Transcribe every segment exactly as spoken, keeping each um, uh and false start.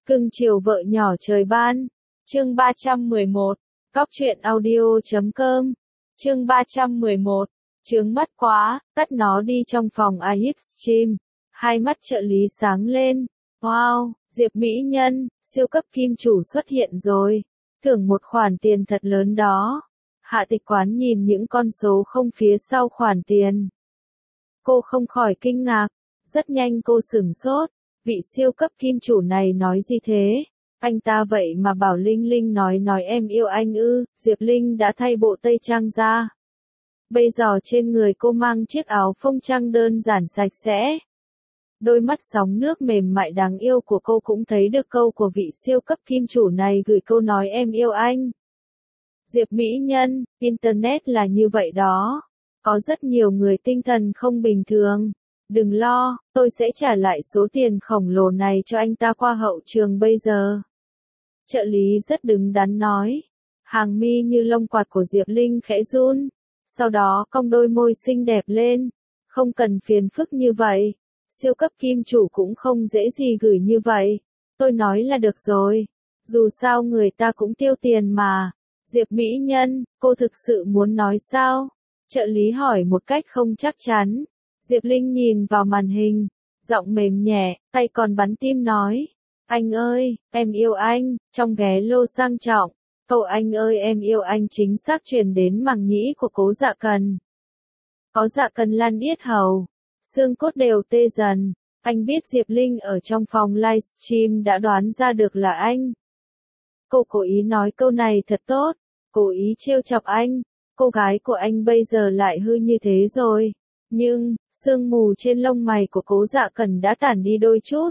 Cưng chiều vợ nhỏ trời ban. Chương ba trăm mười một. Cóc truyện audio chấm com. Chương ba trăm mười một. Chướng mắt quá, tắt nó đi. Trong phòng i ép Stream. Hai mắt trợ lý sáng lên. Wow, Diệp Mỹ Nhân, siêu cấp kim chủ xuất hiện rồi. Thưởng một khoản tiền thật lớn đó. Hạ Tịch Quán nhìn những con số không phía sau khoản tiền. Cô không khỏi kinh ngạc. Rất nhanh cô sửng sốt. Vị siêu cấp kim chủ này nói gì thế? Anh ta vậy mà bảo Linh Linh nói nói em yêu anh ư? Diệp Linh đã thay bộ tây trang ra. Bây giờ trên người cô mang chiếc áo phông trắng đơn giản sạch sẽ. Đôi mắt sóng nước mềm mại đáng yêu của cô cũng thấy được câu của vị siêu cấp kim chủ này gửi câu nói em yêu anh. Diệp Mỹ Nhân, Internet là như vậy đó. Có rất nhiều người tinh thần không bình thường. Đừng lo, tôi sẽ trả lại số tiền khổng lồ này cho anh ta qua hậu trường bây giờ. Trợ lý rất đứng đắn nói. Hàng mi như lông quạt của Diệp Linh khẽ run. Sau đó cong đôi môi xinh đẹp lên. Không cần phiền phức như vậy. Siêu cấp kim chủ cũng không dễ gì gửi như vậy. Tôi nói là được rồi. Dù sao người ta cũng tiêu tiền mà. Diệp Mỹ Nhân, cô thực sự muốn nói sao? Trợ lý hỏi một cách không chắc chắn. Diệp Linh nhìn vào màn hình, giọng mềm nhẹ, tay còn bắn tim nói. Anh ơi, em yêu anh, trong ghé lô sang trọng. Câu anh ơi em yêu anh chính xác truyền đến màng nhĩ của Cố Dạ Cần. Có Dạ Cần lăn yết hầu, xương cốt đều tê dần. Anh biết Diệp Linh ở trong phòng livestream đã đoán ra được là anh. Cô cố ý nói câu này thật tốt, cố ý trêu chọc anh. Cô gái của anh bây giờ lại hư như thế rồi. Nhưng, sương mù trên lông mày của Cố Dạ Cần đã tản đi đôi chút.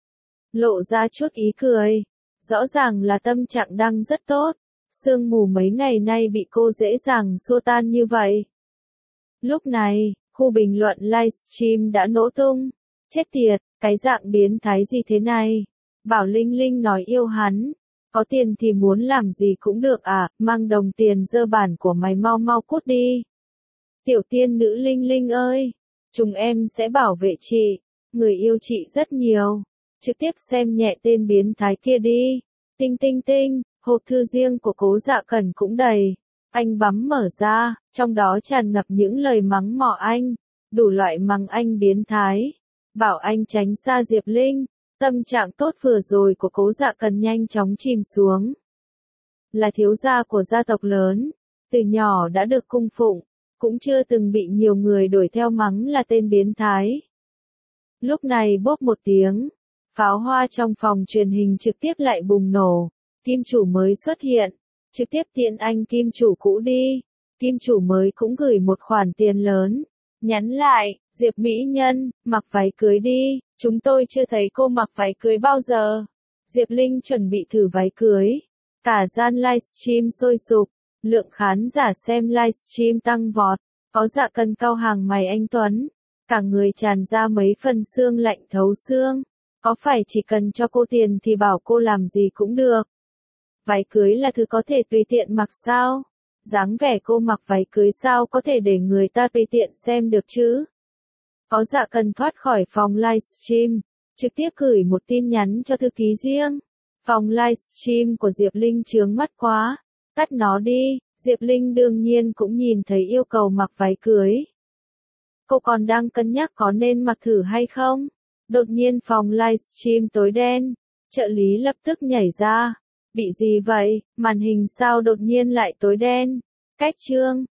Lộ ra chút ý cười. Rõ ràng là tâm trạng đang rất tốt. Sương mù mấy ngày nay bị cô dễ dàng xua tan như vậy. Lúc này, khu bình luận livestream đã nổ tung. Chết tiệt, cái dạng biến thái gì thế này? Bảo Linh Linh nói yêu hắn. Có tiền thì muốn làm gì cũng được à, mang đồng tiền dơ bản của mày mau mau cút đi. Tiểu tiên nữ Linh Linh ơi, chúng em sẽ bảo vệ chị, người yêu chị rất nhiều. Trực tiếp xem nhẹ tên biến thái kia đi. Tinh tinh tinh, hộp thư riêng của Cố Dạ Cần cũng đầy. Anh bấm mở ra, trong đó tràn ngập những lời mắng mỏ anh, đủ loại mắng anh biến thái. Bảo anh tránh xa Diệp Linh. Tâm trạng tốt vừa rồi của Cố Dạ Cần nhanh chóng chìm xuống. Là thiếu gia của gia tộc lớn, từ nhỏ đã được cung phụng, cũng chưa từng bị nhiều người đuổi theo mắng là tên biến thái. Lúc này bốp một tiếng, pháo hoa trong phòng truyền hình trực tiếp lại bùng nổ. Kim chủ mới xuất hiện, trực tiếp tiện anh kim chủ cũ đi. Kim chủ mới cũng gửi một khoản tiền lớn. Nhắn lại, Diệp Mỹ Nhân, mặc váy cưới đi, chúng tôi chưa thấy cô mặc váy cưới bao giờ. Diệp Linh chuẩn bị thử váy cưới. Cả gian livestream sôi sục, lượng khán giả xem livestream tăng vọt. Có Dạ Cần cau hàng mày anh Tuấn, cả người tràn ra mấy phần xương lạnh thấu xương. Có phải chỉ cần cho cô tiền thì bảo cô làm gì cũng được? Váy cưới là thứ có thể tùy tiện mặc sao? Dáng vẻ cô mặc váy cưới sao có thể để người ta tùy tiện xem được chứ? Có Dạ Cần thoát khỏi phòng livestream, trực tiếp gửi một tin nhắn cho thư ký riêng. Phòng livestream của Diệp Linh chướng mắt quá, tắt nó đi. Diệp Linh đương nhiên cũng nhìn thấy yêu cầu mặc váy cưới. Cô còn đang cân nhắc có nên mặc thử hay không? Đột nhiên phòng livestream tối đen, trợ lý lập tức nhảy ra. Bị gì vậy, màn hình sao đột nhiên lại tối đen? Cách chương,